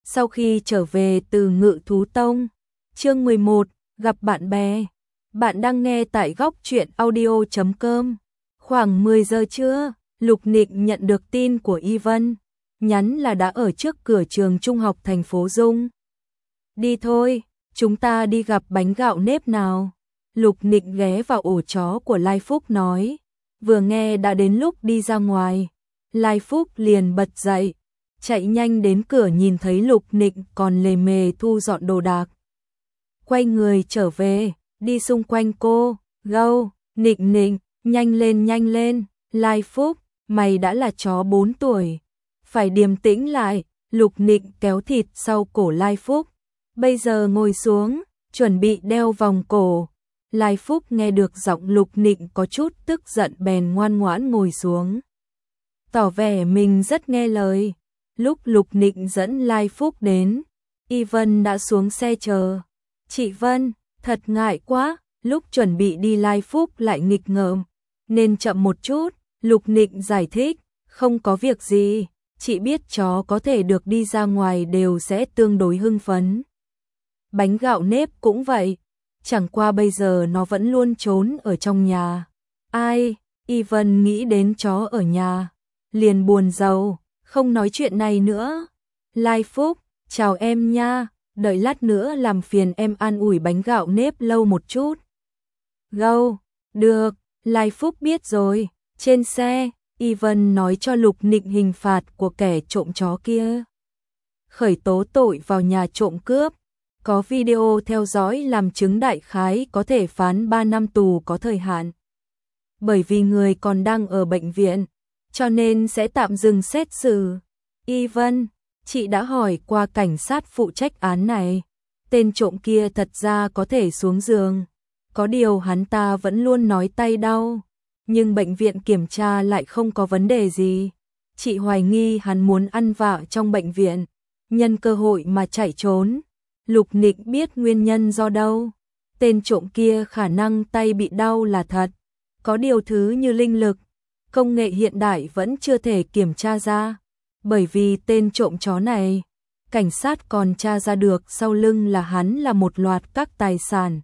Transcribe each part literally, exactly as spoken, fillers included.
Sau khi trở về từ Ngự Thú Tông, chương mười một, gặp bạn bè. Bạn đang nghe tại góc truyện audio chấm com. Khoảng mười giờ trưa, Lục Nịnh nhận được tin của Y Vân, nhắn là đã ở trước cửa trường trung học thành phố Dung. Đi thôi, chúng ta đi gặp bánh gạo nếp nào. Lục Nịnh ghé vào ổ chó của Lai Phúc nói, vừa nghe đã đến lúc đi ra ngoài. Lai Phúc liền bật dậy, chạy nhanh đến cửa nhìn thấy Lục Nịnh còn lề mề thu dọn đồ đạc. Quay người trở về, đi xung quanh cô, gâu, Nịnh Nịnh, nhanh lên nhanh lên, Lai Phúc, mày đã là chó bốn tuổi, phải điềm tĩnh lại. Lục Nịnh kéo thịt sau cổ Lai Phúc, bây giờ ngồi xuống, chuẩn bị đeo vòng cổ. Lai Phúc nghe được giọng Lục Nịnh có chút tức giận bèn ngoan ngoãn ngồi xuống, tỏ vẻ mình rất nghe lời. Lúc Lục Nịnh dẫn Lai Phúc đến, Y Vân đã xuống xe chờ. Chị Vân, thật ngại quá, lúc chuẩn bị đi Lai Phúc lại nghịch ngợm, nên chậm một chút. Lục Nịnh giải thích, không có việc gì, chị biết chó có thể được đi ra ngoài đều sẽ tương đối hưng phấn. Bánh gạo nếp cũng vậy, chẳng qua bây giờ nó vẫn luôn trốn ở trong nhà. Ai, Y Vân nghĩ đến chó ở nhà, liền buồn rầu, không nói chuyện này nữa. Lai Phúc, chào em nha, đợi lát nữa làm phiền em ăn ủi bánh gạo nếp lâu một chút. Gâu, được, Lai Phúc biết rồi. Trên xe, Y Vân nói cho Lục Nịnh hình phạt của kẻ trộm chó kia. Khởi tố tội vào nhà trộm cướp, có video theo dõi làm chứng, đại khái có thể phán ba năm tù có thời hạn. Bởi vì người còn đang ở bệnh viện, cho nên sẽ tạm dừng xét xử. Y Vân, chị đã hỏi qua cảnh sát phụ trách án này, tên trộm kia thật ra có thể xuống giường, có điều hắn ta vẫn luôn nói tay đau, nhưng bệnh viện kiểm tra lại không có vấn đề gì. Chị hoài nghi hắn muốn ăn vạ trong bệnh viện, nhân cơ hội mà chạy trốn. Lục Nịnh biết nguyên nhân do đâu, tên trộm kia khả năng tay bị đau là thật, có điều thứ như linh lực, công nghệ hiện đại vẫn chưa thể kiểm tra ra. Bởi vì tên trộm chó này, cảnh sát còn tra ra được sau lưng là hắn là một loạt các tài sản.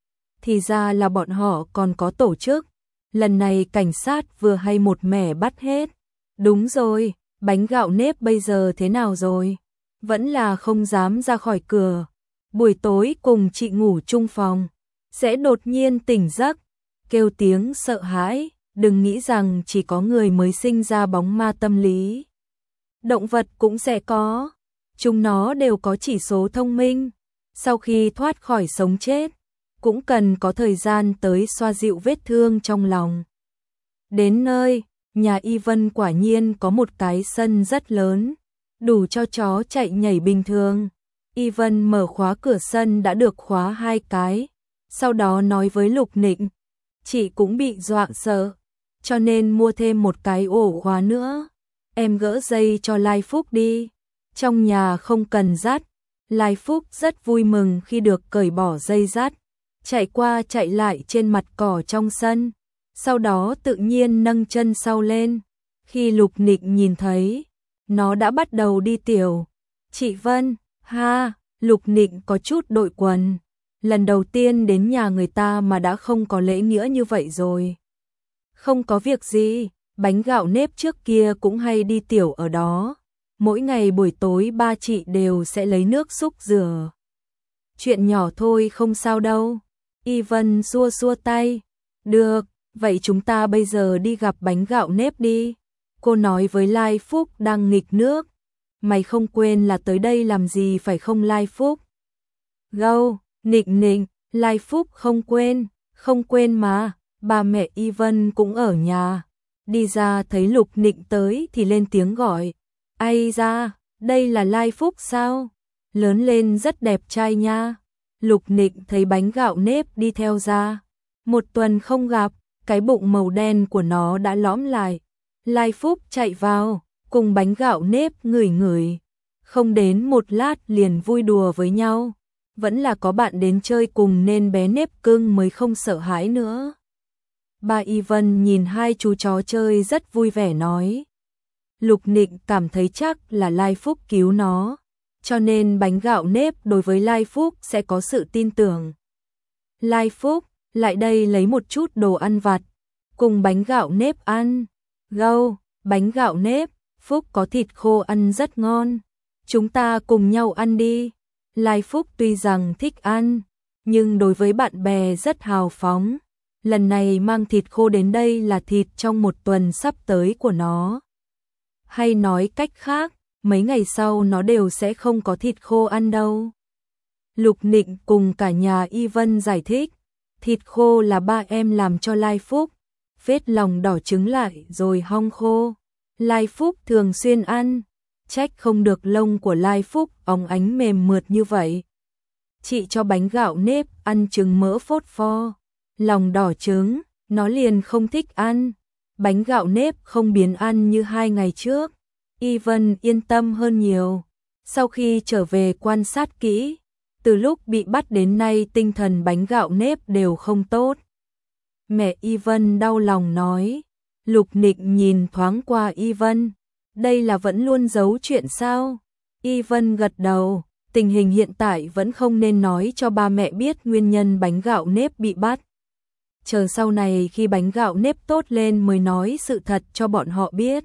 Thì ra là bọn họ còn có tổ chức. Lần này cảnh sát vừa hay một mẻ bắt hết. Đúng rồi, bánh gạo nếp bây giờ thế nào rồi? Vẫn là không dám ra khỏi cửa. Buổi tối cùng chị ngủ chung phòng, sẽ đột nhiên tỉnh giấc, kêu tiếng sợ hãi. Đừng nghĩ rằng chỉ có người mới sinh ra bóng ma tâm lý. Động vật cũng sẽ có, chúng nó đều có chỉ số thông minh. Sau khi thoát khỏi sống chết, cũng cần có thời gian tới xoa dịu vết thương trong lòng. Đến nơi, nhà Y Vân quả nhiên có một cái sân rất lớn, đủ cho chó chạy nhảy bình thường. Y Vân mở khóa cửa sân đã được khóa hai cái, sau đó nói với Lục Nịnh, chị cũng bị dọa sợ, cho nên mua thêm một cái ổ khóa nữa. Em gỡ dây cho Lai Phúc đi, trong nhà không cần dắt. Lai Phúc rất vui mừng khi được cởi bỏ dây dắt, chạy qua chạy lại trên mặt cỏ trong sân, sau đó tự nhiên nâng chân sau lên. Khi Lục Nịnh nhìn thấy, nó đã bắt đầu đi tiểu. Chị Vân, ha, Lục Nịnh có chút đội quần, lần đầu tiên đến nhà người ta mà đã không có lễ nghĩa như vậy rồi. Không có việc gì, bánh gạo nếp trước kia cũng hay đi tiểu ở đó. Mỗi ngày buổi tối ba chị đều sẽ lấy nước xúc rửa. Chuyện nhỏ thôi không sao đâu. Y Vân xua xua tay. Được, vậy chúng ta bây giờ đi gặp bánh gạo nếp đi. Cô nói với Lai Phúc đang nghịch nước. Mày không quên là tới đây làm gì phải không Lai Phúc? Gâu, Nịnh Nịnh, Lai Phúc không quên, không quên mà. Ba mẹ Y Vân cũng ở nhà. Đi ra thấy Lục Nịnh tới thì lên tiếng gọi. Ai ra, đây là Lai Phúc sao? Lớn lên rất đẹp trai nha. Lục Nịnh thấy bánh gạo nếp đi theo ra. Một tuần không gặp, cái bụng màu đen của nó đã lõm lại. Lai Phúc chạy vào, cùng bánh gạo nếp ngửi ngửi. Không đến một lát liền vui đùa với nhau. Vẫn là có bạn đến chơi cùng nên bé nếp cưng mới không sợ hãi nữa. Ba Y Vân nhìn hai chú chó chơi rất vui vẻ nói. Lục Nịnh cảm thấy chắc là Lai Phúc cứu nó. cho nên bánh gạo nếp đối với Lai Phúc sẽ có sự tin tưởng. Lai Phúc, lại đây lấy một chút đồ ăn vặt, cùng bánh gạo nếp ăn. Gâu, bánh gạo nếp, Phúc có thịt khô ăn rất ngon. Chúng ta cùng nhau ăn đi. Lai Phúc tuy rằng thích ăn, nhưng đối với bạn bè rất hào phóng. Lần này mang thịt khô đến đây là thịt trong một tuần sắp tới của nó. Hay nói cách khác, mấy ngày sau nó đều sẽ không có thịt khô ăn đâu. Lục Nịnh cùng cả nhà Y Vân giải thích, thịt khô là ba em làm cho Lai Phúc, phết lòng đỏ trứng lại rồi hong khô. Lai Phúc thường xuyên ăn, trách không được lông của Lai Phúc óng ánh mềm mượt như vậy. Chị cho bánh gạo nếp ăn trứng mỡ phốt pho, lòng đỏ trứng, nó liền không thích ăn. Bánh gạo nếp không biến ăn như hai ngày trước. Y Vân yên tâm hơn nhiều. Sau khi trở về quan sát kỹ, từ lúc bị bắt đến nay tinh thần bánh gạo nếp đều không tốt. Mẹ Y Vân đau lòng nói. Lục Nịnh nhìn thoáng qua Y Vân. Đây là vẫn luôn giấu chuyện sao? Y Vân gật đầu. Tình hình hiện tại vẫn không nên nói cho ba mẹ biết nguyên nhân bánh gạo nếp bị bắt. Chờ sau này khi bánh gạo nếp tốt lên mới nói sự thật cho bọn họ biết.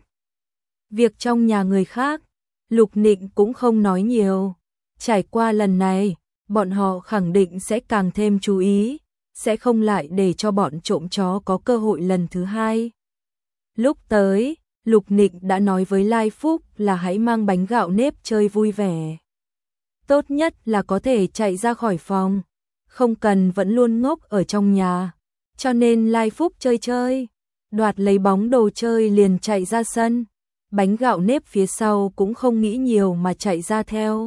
Việc trong nhà người khác, Lục Nịnh cũng không nói nhiều. Trải qua lần này, bọn họ khẳng định sẽ càng thêm chú ý, sẽ không lại để cho bọn trộm chó có cơ hội lần thứ hai. Lúc tới, Lục Nịnh đã nói với Lai Phúc là hãy mang bánh gạo nếp chơi vui vẻ. Tốt nhất là có thể chạy ra khỏi phòng, không cần vẫn luôn ngốc ở trong nhà. Cho nên Lai Phúc chơi chơi, đoạt lấy bóng đồ chơi liền chạy ra sân. Bánh gạo nếp phía sau cũng không nghĩ nhiều mà chạy ra theo.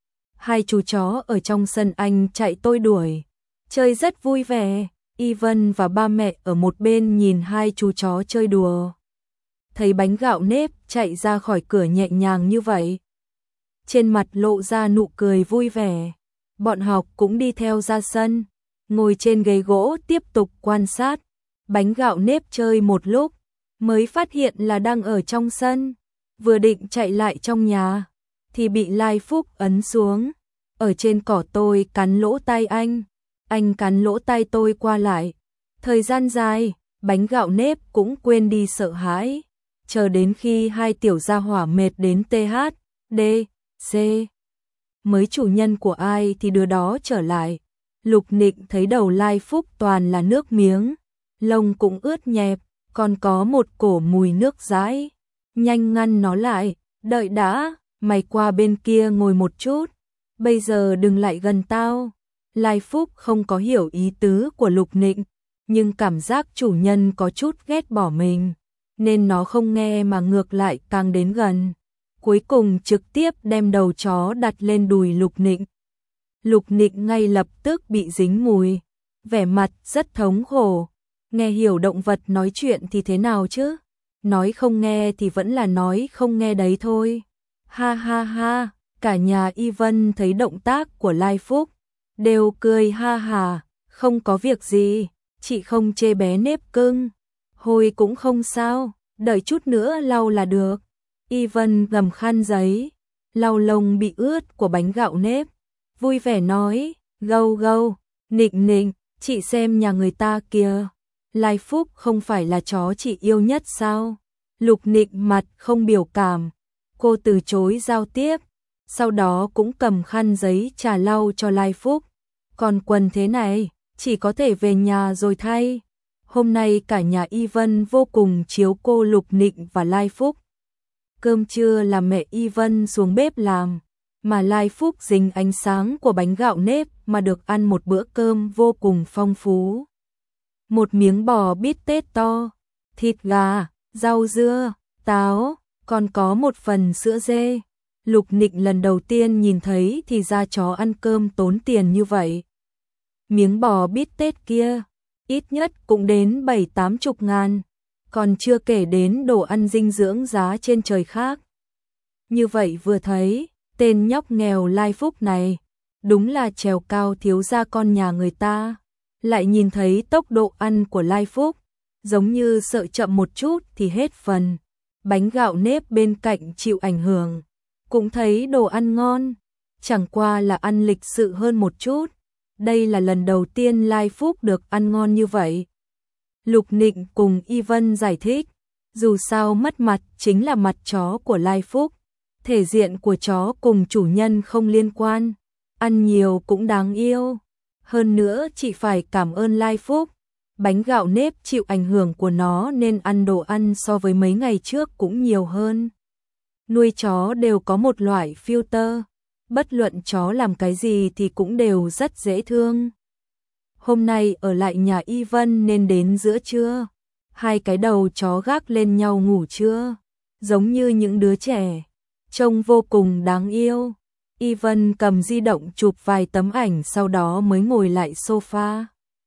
Hai chú chó ở trong sân anh chạy tôi đuổi, chơi rất vui vẻ. Y Vân và ba mẹ ở một bên nhìn hai chú chó chơi đùa. Thấy bánh gạo nếp chạy ra khỏi cửa nhẹ nhàng như vậy, trên mặt lộ ra nụ cười vui vẻ. Bọn học cũng đi theo ra sân, ngồi trên ghế gỗ tiếp tục quan sát. Bánh gạo nếp chơi một lúc, mới phát hiện là đang ở trong sân. Vừa định chạy lại trong nhà, thì bị Lai Phúc ấn xuống. Ở trên cỏ tôi cắn lỗ tai anh, anh cắn lỗ tai tôi qua lại. Thời gian dài, bánh gạo nếp cũng quên đi sợ hãi. Chờ đến khi hai tiểu gia hỏa mệt đến tê hát, đê, xê, mới chủ nhân của ai thì đứa đó trở lại. Lục Nịnh thấy đầu Lai Phúc toàn là nước miếng, lông cũng ướt nhẹp, còn có một cổ mùi nước dãi. Nhanh ngăn nó lại, đợi đã, mày qua bên kia ngồi một chút, bây giờ đừng lại gần tao. Lai Phúc không có hiểu ý tứ của Lục Nịnh, nhưng cảm giác chủ nhân có chút ghét bỏ mình, nên nó không nghe mà ngược lại càng đến gần. Cuối cùng trực tiếp đem đầu chó đặt lên đùi Lục Nịnh. Lục Nịnh ngay lập tức bị dính mùi, vẻ mặt rất thống khổ. Nghe hiểu động vật nói chuyện thì thế nào chứ? Nói không nghe thì vẫn là nói không nghe đấy thôi. Ha ha ha, cả nhà Y Vân thấy động tác của Lai Phúc, đều cười ha hà, không có việc gì, chị không chê bé nếp cưng. Hồi cũng không sao, đợi chút nữa lau là được. Y Vân gầm khăn giấy, lau lông bị ướt của bánh gạo nếp, vui vẻ nói, gâu gâu, Nịnh Nịnh, chị xem nhà người ta kìa. Lai Phúc không phải là chó chị yêu nhất sao? Lục Nịnh mặt không biểu cảm, cô từ chối giao tiếp, sau đó cũng cầm khăn giấy trà lau cho Lai Phúc. Còn quần thế này, chỉ có thể về nhà rồi thay. Hôm nay cả nhà Y Vân vô cùng chiếu cô Lục Nịnh và Lai Phúc. Cơm trưa là mẹ Y Vân xuống bếp làm, mà Lai Phúc dính ánh sáng của bánh gạo nếp mà được ăn một bữa cơm vô cùng phong phú. Một miếng bò bít tết to, thịt gà, rau dưa, táo, còn có một phần sữa dê. Lục Nịnh lần đầu tiên nhìn thấy thì ra chó ăn cơm tốn tiền như vậy. Miếng bò bít tết kia, ít nhất cũng đến bảy tám chục ngàn, còn chưa kể đến đồ ăn dinh dưỡng giá trên trời khác. Như vậy vừa thấy, tên nhóc nghèo Lai Phúc này, đúng là trèo cao thiếu gia con nhà người ta. Lại nhìn thấy tốc độ ăn của Lai Phúc, giống như sợ chậm một chút thì hết phần. Bánh gạo nếp bên cạnh chịu ảnh hưởng, cũng thấy đồ ăn ngon, chẳng qua là ăn lịch sự hơn một chút. Đây là lần đầu tiên Lai Phúc được ăn ngon như vậy. Lục Nịnh cùng Y Vân giải thích, dù sao mất mặt chính là mặt chó của Lai Phúc, thể diện của chó cùng chủ nhân không liên quan, ăn nhiều cũng đáng yêu. Hơn nữa chị phải cảm ơn Lai Phúc, bánh gạo nếp chịu ảnh hưởng của nó nên ăn đồ ăn so với mấy ngày trước cũng nhiều hơn. Nuôi chó đều có một loại filter, bất luận chó làm cái gì thì cũng đều rất dễ thương. Hôm nay ở lại nhà Y Vân nên đến giữa trưa, hai cái đầu chó gác lên nhau ngủ trưa, giống như những đứa trẻ, trông vô cùng đáng yêu. Y Vân cầm di động chụp vài tấm ảnh sau đó mới ngồi lại sofa.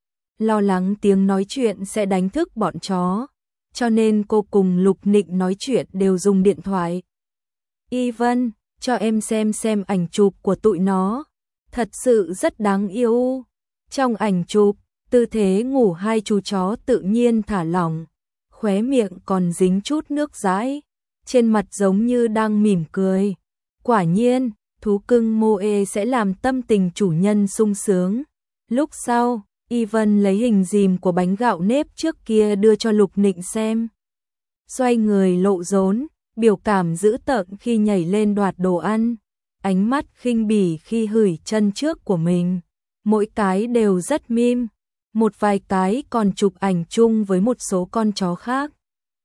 Lo lắng tiếng nói chuyện sẽ đánh thức bọn chó, cho nên cô cùng Lục Nịnh nói chuyện đều dùng điện thoại. Y Vân, cho em xem xem ảnh chụp của tụi nó, thật sự rất đáng yêu. Trong ảnh chụp, tư thế ngủ hai chú chó tự nhiên thả lỏng, khóe miệng còn dính chút nước dãi, trên mặt giống như đang mỉm cười. Quả nhiên, thú cưng Moe sẽ làm tâm tình chủ nhân sung sướng. Lúc sau, Y Vân lấy hình dìm của bánh gạo nếp trước kia đưa cho Lục Nịnh xem. Xoay người lộ rốn, biểu cảm dữ tợn khi nhảy lên đoạt đồ ăn, ánh mắt khinh bỉ khi hửi chân trước của mình. Mỗi cái đều rất meme, một vài cái còn chụp ảnh chung với một số con chó khác.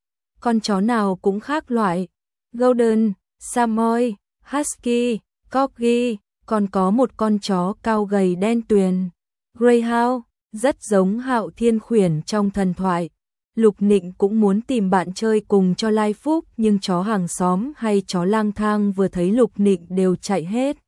Con chó nào cũng khác loại, Golden, Samoy, Husky, Corgi, còn có một con chó cao gầy đen tuyền, Greyhound, rất giống Hạo Thiên Khuyển trong thần thoại. Lục Nịnh cũng muốn tìm bạn chơi cùng cho Lai Phúc, nhưng chó hàng xóm hay chó lang thang vừa thấy Lục Nịnh đều chạy hết.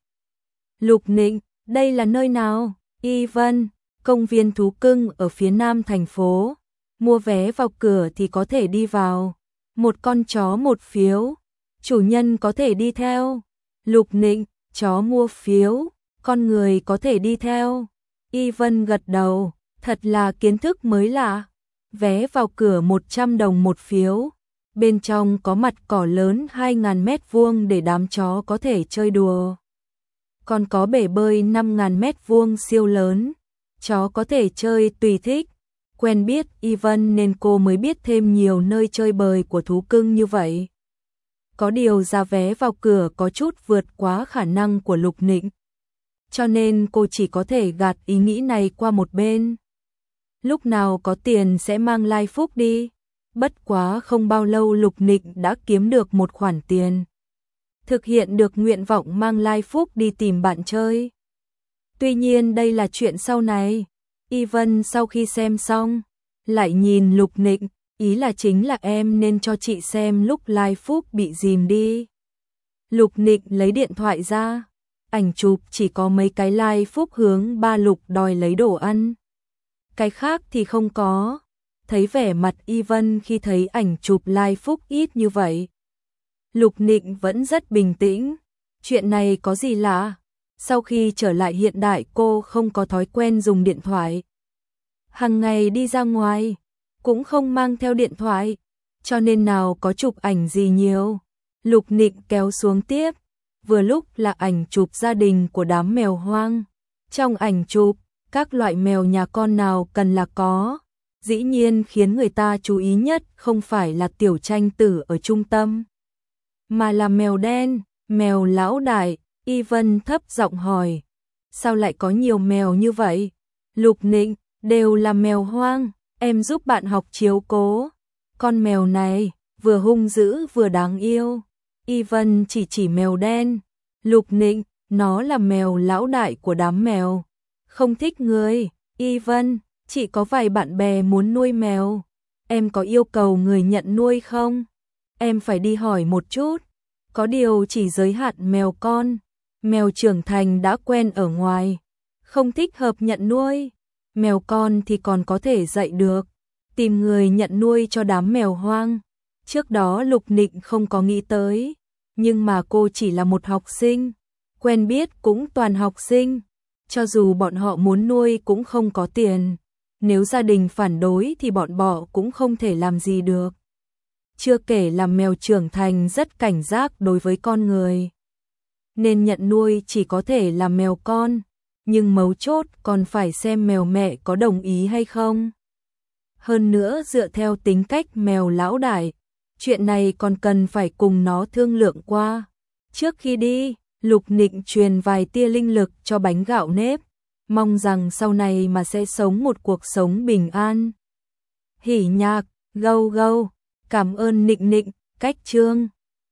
Lục Nịnh, đây là nơi nào? Y Vân, công viên thú cưng ở phía nam thành phố. Mua vé vào cửa thì có thể đi vào. Một con chó một phiếu. Chủ nhân có thể đi theo. Lục Nịnh, chó mua phiếu, con người có thể đi theo. Y Vân gật đầu, thật là kiến thức mới lạ. Vé vào cửa một trăm đồng một phiếu. Bên trong có mặt cỏ lớn hai nghìn mét vuông để đám chó có thể chơi đùa. Còn có bể bơi năm nghìn mét vuông siêu lớn. Chó có thể chơi tùy thích. Quen biết Y Vân nên cô mới biết thêm nhiều nơi chơi bời của thú cưng như vậy. Có điều giá vé vào cửa có chút vượt quá khả năng của Lục Nịnh, cho nên cô chỉ có thể gạt ý nghĩ này qua một bên. Lúc nào có tiền sẽ mang Lai Phúc đi. Bất quá không bao lâu Lục Nịnh đã kiếm được một khoản tiền, thực hiện được nguyện vọng mang Lai Phúc đi tìm bạn chơi. Tuy nhiên đây là chuyện sau này. Y Vân sau khi xem xong, lại nhìn Lục Nịnh, ý là chính là em nên cho chị xem lúc Lai Phúc bị dìm đi. Lục Nịnh lấy điện thoại ra, ảnh chụp chỉ có mấy cái Lai Phúc hướng ba Lục đòi lấy đồ ăn. Cái khác thì không có. Thấy vẻ mặt Y Vân khi thấy ảnh chụp Lai Phúc ít như vậy, Lục Nịnh vẫn rất bình tĩnh. Chuyện này có gì lạ? Sau khi trở lại hiện đại cô không có thói quen dùng điện thoại. Hằng ngày đi ra ngoài, cũng không mang theo điện thoại, cho nên nào có chụp ảnh gì nhiều. Lục Nịnh kéo xuống tiếp, vừa lúc là ảnh chụp gia đình của đám mèo hoang. Trong ảnh chụp, các loại mèo nhà con nào cần là có. Dĩ nhiên khiến người ta chú ý nhất không phải là tiểu tranh tử ở trung tâm, mà là mèo đen, mèo lão đại. Y Vân thấp giọng hỏi, sao lại có nhiều mèo như vậy? Lục Nịnh, đều là mèo hoang, em giúp bạn học chiếu cố. Con mèo này, vừa hung dữ vừa đáng yêu. Y Vân chỉ chỉ mèo đen. Lục Nịnh, nó là mèo lão đại của đám mèo. Không thích người. Y Vân, chị có vài bạn bè muốn nuôi mèo. Em có yêu cầu người nhận nuôi không? Em phải đi hỏi một chút. Có điều chỉ giới hạn mèo con. Mèo trưởng thành đã quen ở ngoài, không thích hợp nhận nuôi. Mèo con thì còn có thể dạy được, tìm người nhận nuôi cho đám mèo hoang. Trước đó Lục Nịnh không có nghĩ tới, nhưng mà cô chỉ là một học sinh, quen biết cũng toàn học sinh, cho dù bọn họ muốn nuôi cũng không có tiền. Nếu gia đình phản đối thì bọn họ cũng không thể làm gì được. Chưa kể là mèo trưởng thành rất cảnh giác đối với con người. nên nhận nuôi chỉ có thể là mèo con, nhưng mấu chốt còn phải xem mèo mẹ có đồng ý hay không. Hơn nữa dựa theo tính cách mèo lão đại, chuyện này còn cần phải cùng nó thương lượng qua. Trước khi đi, Lục Nịnh truyền vài tia linh lực cho bánh gạo nếp, mong rằng sau này mà sẽ sống một cuộc sống bình an. Hỉ nhạc, gâu gâu, cảm ơn Nịnh Nịnh, cách chương.